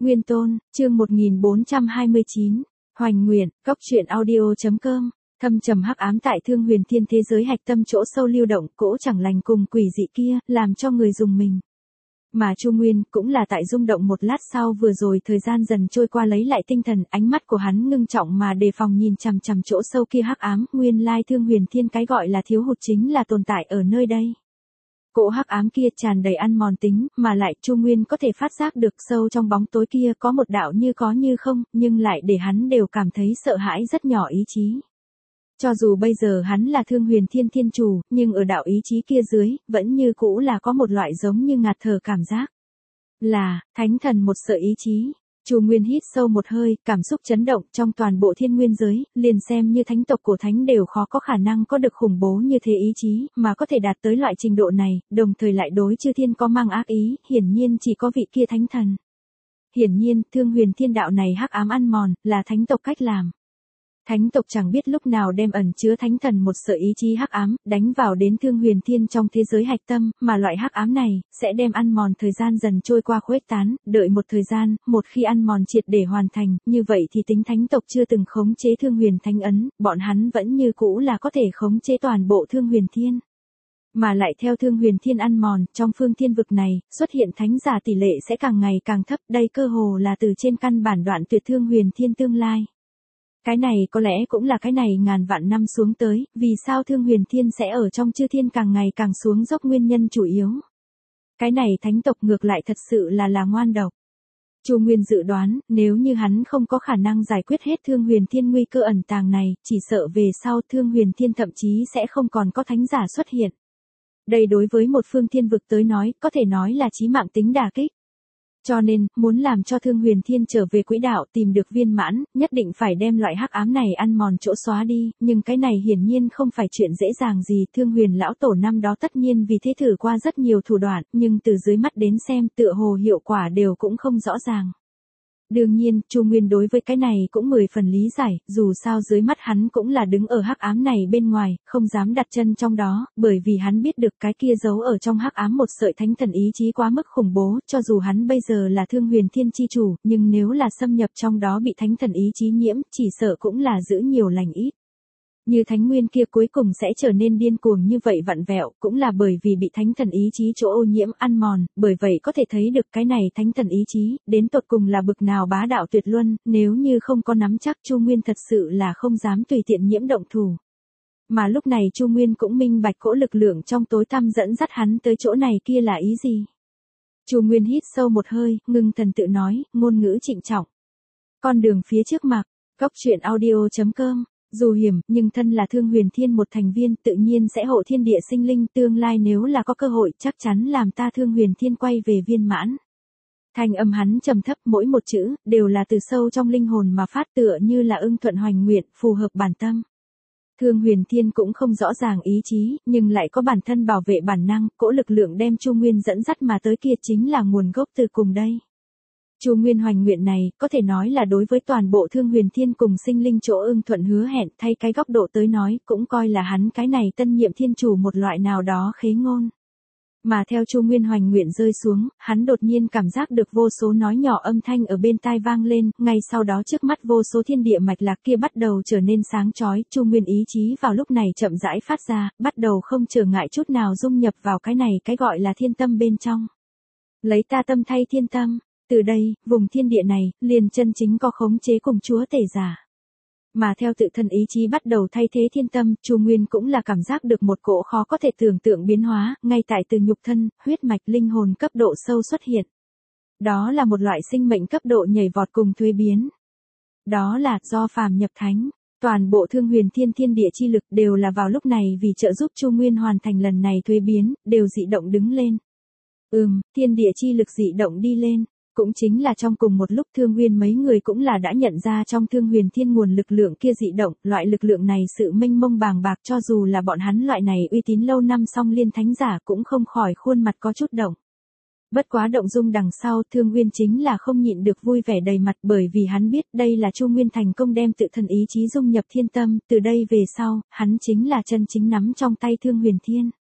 Nguyên Tôn, chương 1429, Hoành Nguyện, Cốc truyện audio.com, thâm trầm hắc ám tại Thương Huyền Thiên thế giới hạch tâm chỗ sâu lưu động, cỗ chẳng lành cùng quỷ dị kia, làm cho người dùng mình. Mà Chu Nguyên cũng là tại rung động một lát sau vừa rồi thời gian dần trôi qua lấy lại tinh thần, ánh mắt của hắn ngưng trọng mà đề phòng nhìn chằm chằm chỗ sâu kia hắc ám, nguyên lai Thương Huyền Thiên cái gọi là thiếu hụt chính là tồn tại ở nơi đây. Cỗ hắc ám kia tràn đầy ăn mòn tính, mà lại Chu Nguyên có thể phát giác được sâu trong bóng tối kia có một đạo như có như không, nhưng lại để hắn đều cảm thấy sợ hãi rất nhỏ ý chí. Cho dù bây giờ hắn là Thương Huyền Thiên Thiên Chủ, nhưng ở đạo ý chí kia dưới, vẫn như cũ là có một loại giống như ngạt thở cảm giác. Là, thánh thần một sợi ý chí. Chu Nguyên hít sâu một hơi, cảm xúc chấn động trong toàn bộ thiên nguyên giới, liền xem như thánh tộc cổ thánh đều khó có khả năng có được khủng bố như thế ý chí, mà có thể đạt tới loại trình độ này, đồng thời lại đối chư thiên có mang ác ý, hiển nhiên chỉ có vị kia thánh thần. Hiển nhiên, Thương Huyền Thiên đạo này hắc ám ăn mòn, là thánh tộc cách làm. Thánh tộc chẳng biết lúc nào đem ẩn chứa thánh thần một sợi ý chí hắc ám, đánh vào đến Thương Huyền Thiên trong thế giới hạch tâm, mà loại hắc ám này, sẽ đem ăn mòn thời gian dần trôi qua khuếch tán, đợi một thời gian, một khi ăn mòn triệt để hoàn thành, như vậy thì tính thánh tộc chưa từng khống chế Thương Huyền Thánh Ấn, bọn hắn vẫn như cũ là có thể khống chế toàn bộ Thương Huyền Thiên. Mà lại theo Thương Huyền Thiên ăn mòn, trong phương thiên vực này, xuất hiện thánh giả tỷ lệ sẽ càng ngày càng thấp, đây cơ hồ là từ trên căn bản đoạn tuyệt Thương Huyền Thiên tương lai. Cái này có lẽ cũng là cái này ngàn vạn năm xuống tới, vì sao Thương Huyền Thiên sẽ ở trong chư thiên càng ngày càng xuống dốc nguyên nhân chủ yếu. Cái này thánh tộc ngược lại thật sự là ngoan độc. Chu Nguyên dự đoán, nếu như hắn không có khả năng giải quyết hết Thương Huyền Thiên nguy cơ ẩn tàng này, chỉ sợ về sau Thương Huyền Thiên thậm chí sẽ không còn có thánh giả xuất hiện. Đây đối với một phương thiên vực tới nói, có thể nói là chí mạng tính đả kích. Cho nên, muốn làm cho Thương Huyền Thiên trở về quỹ đạo tìm được viên mãn, nhất định phải đem loại hắc ám này ăn mòn chỗ xóa đi, nhưng cái này hiển nhiên không phải chuyện dễ dàng gì. Thương Huyền lão tổ năm đó tất nhiên vì thế thử qua rất nhiều thủ đoạn, nhưng từ dưới mắt đến xem tựa hồ hiệu quả đều cũng không rõ ràng. Đương nhiên, Chu Nguyên đối với cái này cũng 10 phần lý giải, dù sao dưới mắt hắn cũng là đứng ở hắc ám này bên ngoài, không dám đặt chân trong đó, bởi vì hắn biết được cái kia giấu ở trong hắc ám một sợi thánh thần ý chí quá mức khủng bố, cho dù hắn bây giờ là Thương Huyền Thiên chi chủ, nhưng nếu là xâm nhập trong đó bị thánh thần ý chí nhiễm, chỉ sợ cũng là giữ nhiều lành ít. Như thánh nguyên kia cuối cùng sẽ trở nên điên cuồng như vậy vặn vẹo, cũng là bởi vì bị thánh thần ý chí chỗ ô nhiễm ăn mòn, bởi vậy có thể thấy được cái này thánh thần ý chí, đến tột cùng là bực nào bá đạo tuyệt luân, nếu như không có nắm chắc Chu Nguyên thật sự là không dám tùy tiện nhiễm động thủ. Mà lúc này Chu Nguyên cũng minh bạch cỗ lực lượng trong tối tăm dẫn dắt hắn tới chỗ này kia là ý gì. Chu Nguyên hít sâu một hơi, ngưng thần tự nói, ngôn ngữ trịnh trọng. Con đường phía trước mặc, Cốc truyện audio.com. Dù hiểm, nhưng thân là Thương Huyền Thiên một thành viên tự nhiên sẽ hộ thiên địa sinh linh, tương lai nếu là có cơ hội chắc chắn làm ta Thương Huyền Thiên quay về viên mãn. Thanh âm hắn trầm thấp, mỗi một chữ, đều là từ sâu trong linh hồn mà phát, tựa như là ưng thuận hoành nguyện, phù hợp bản tâm. Thương Huyền Thiên cũng không rõ ràng ý chí, nhưng lại có bản thân bảo vệ bản năng, cỗ lực lượng đem Chu Nguyên dẫn dắt mà tới kia chính là nguồn gốc từ cùng đây. Chu Nguyên hoành nguyện này, có thể nói là đối với toàn bộ Thương Huyền Thiên cùng sinh linh chỗ ưng thuận hứa hẹn, thay cái góc độ tới nói, cũng coi là hắn cái này tân nhiệm thiên chủ một loại nào đó khế ngôn. Mà theo Chu Nguyên hoành nguyện rơi xuống, hắn đột nhiên cảm giác được vô số nói nhỏ âm thanh ở bên tai vang lên, ngay sau đó trước mắt vô số thiên địa mạch lạc kia bắt đầu trở nên sáng chói, Chu Nguyên ý chí vào lúc này chậm rãi phát ra, bắt đầu không trở ngại chút nào dung nhập vào cái này cái gọi là thiên tâm bên trong. Lấy ta tâm thay thiên tâm. Từ đây, vùng thiên địa này, liền chân chính có khống chế cùng chúa tể giả. Mà theo tự thân ý chí bắt đầu thay thế thiên tâm, Chu Nguyên cũng là cảm giác được một cỗ khó có thể tưởng tượng biến hóa, ngay tại từ nhục thân, huyết mạch linh hồn cấp độ sâu xuất hiện. Đó là một loại sinh mệnh cấp độ nhảy vọt cùng thuế biến. Đó là do phàm nhập thánh. Toàn bộ Thương Huyền Thiên thiên địa chi lực đều là vào lúc này vì trợ giúp Chu Nguyên hoàn thành lần này thuế biến, đều dị động đứng lên. Thiên địa chi lực dị động đi lên. Cũng chính là trong cùng một lúc Thương Nguyên mấy người cũng là đã nhận ra trong Thương Huyền Thiên nguồn lực lượng kia dị động, loại lực lượng này sự mênh mông bàng bạc cho dù là bọn hắn loại này uy tín lâu năm song liên thánh giả cũng không khỏi khuôn mặt có chút động. Bất quá động dung đằng sau Thương Nguyên chính là không nhịn được vui vẻ đầy mặt bởi vì hắn biết đây là Chu Nguyên thành công đem tự thân ý chí dung nhập thiên tâm, từ đây về sau, hắn chính là chân chính nắm trong tay Thương Huyền Thiên.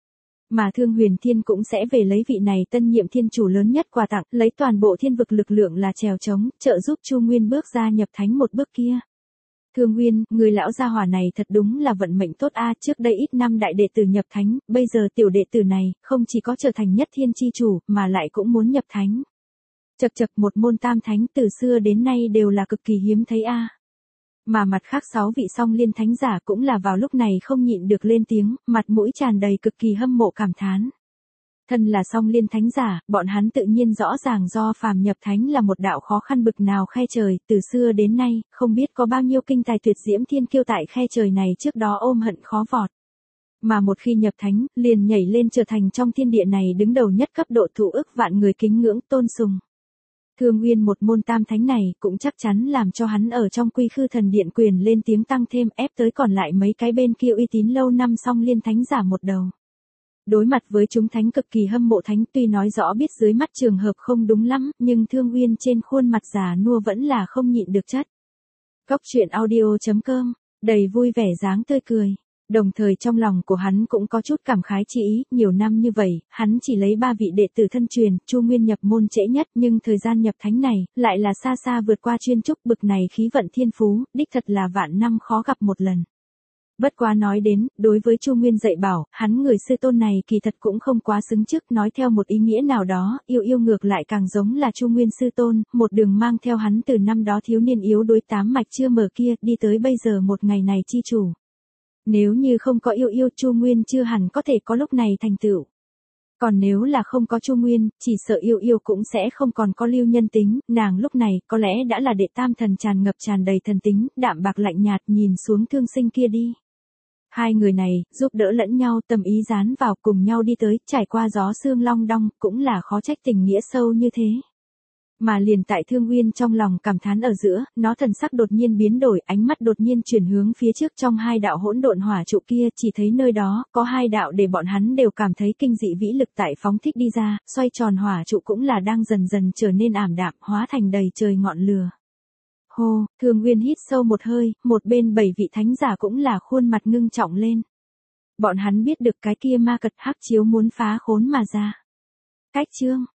Mà Thương Huyền Thiên cũng sẽ về lấy vị này tân nhiệm thiên chủ lớn nhất quà tặng, lấy toàn bộ thiên vực lực lượng là chèo chống, trợ giúp Chu Nguyên bước ra nhập thánh một bước kia. Thương Nguyên, người lão gia hỏa này thật đúng là vận mệnh tốt a, trước đây ít năm đại đệ tử nhập thánh, bây giờ tiểu đệ tử này, không chỉ có trở thành nhất thiên chi chủ, mà lại cũng muốn nhập thánh. Chậc chậc, một môn tam thánh từ xưa đến nay đều là cực kỳ hiếm thấy a. Mà mặt khác 6 vị song liên thánh giả cũng là vào lúc này không nhịn được lên tiếng, mặt mũi tràn đầy cực kỳ hâm mộ cảm thán. Thân là song liên thánh giả, bọn hắn tự nhiên rõ ràng do phàm nhập thánh là một đạo khó khăn bực nào khe trời, từ xưa đến nay, không biết có bao nhiêu kinh tài tuyệt diễm thiên kiêu tại khe trời này trước đó ôm hận khó vọt. Mà một khi nhập thánh, liền nhảy lên trở thành trong thiên địa này đứng đầu nhất cấp độ thụ ức vạn người kính ngưỡng tôn sùng. Thương Nguyên một môn tam thánh này cũng chắc chắn làm cho hắn ở trong Quy Khư Thần Điện quyền lên tiếng tăng thêm, ép tới còn lại mấy cái bên kia uy tín lâu năm song liên thánh giả một đầu. Đối mặt với chúng thánh cực kỳ hâm mộ thánh, tuy nói rõ biết dưới mắt trường hợp không đúng lắm, nhưng Thương Nguyên trên khuôn mặt già nua vẫn là không nhịn được chất. Góc truyện audio.com, đầy vui vẻ dáng tươi cười. Đồng thời trong lòng của hắn cũng có chút cảm khái chi ý, nhiều năm như vậy, hắn chỉ lấy 3 vị đệ tử thân truyền, Chu Nguyên nhập môn trễ nhất, nhưng thời gian nhập thánh này, lại là xa xa vượt qua chuyên trúc, bực này khí vận thiên phú, đích thật là vạn năm khó gặp một lần. Bất quá nói đến, đối với Chu Nguyên dạy bảo, hắn người sư tôn này kỳ thật cũng không quá xứng trước, nói theo một ý nghĩa nào đó, yêu ngược lại càng giống là Chu Nguyên sư tôn, một đường mang theo hắn từ năm đó thiếu niên yếu đuối 8 mạch chưa mở kia, đi tới bây giờ một ngày này chi chủ. Nếu như không có yêu Chu Nguyên chưa hẳn có thể có lúc này thành tựu. Còn nếu là không có Chu Nguyên, chỉ sợ yêu cũng sẽ không còn có Lưu Nhân Tính, nàng lúc này có lẽ đã là đệ tam thần tràn ngập tràn đầy thần tính, đạm bạc lạnh nhạt nhìn xuống thương sinh kia đi. Hai người này, giúp đỡ lẫn nhau tâm ý dán vào cùng nhau đi tới, trải qua gió sương long đong, cũng là khó trách tình nghĩa sâu như thế. Mà liền tại Thương Nguyên trong lòng cảm thán ở giữa, nó thần sắc đột nhiên biến đổi, ánh mắt đột nhiên chuyển hướng phía trước trong 2 đạo hỗn độn hỏa trụ kia, chỉ thấy nơi đó, có 2 đạo để bọn hắn đều cảm thấy kinh dị vĩ lực tại phóng thích đi ra, xoay tròn hỏa trụ cũng là đang dần dần trở nên ảm đạm, hóa thành đầy trời ngọn lửa. Hô, Thương Nguyên hít sâu một hơi, một bên 7 vị thánh giả cũng là khuôn mặt ngưng trọng lên. Bọn hắn biết được cái kia ma cật hắc chiếu muốn phá khốn mà ra. Cách chương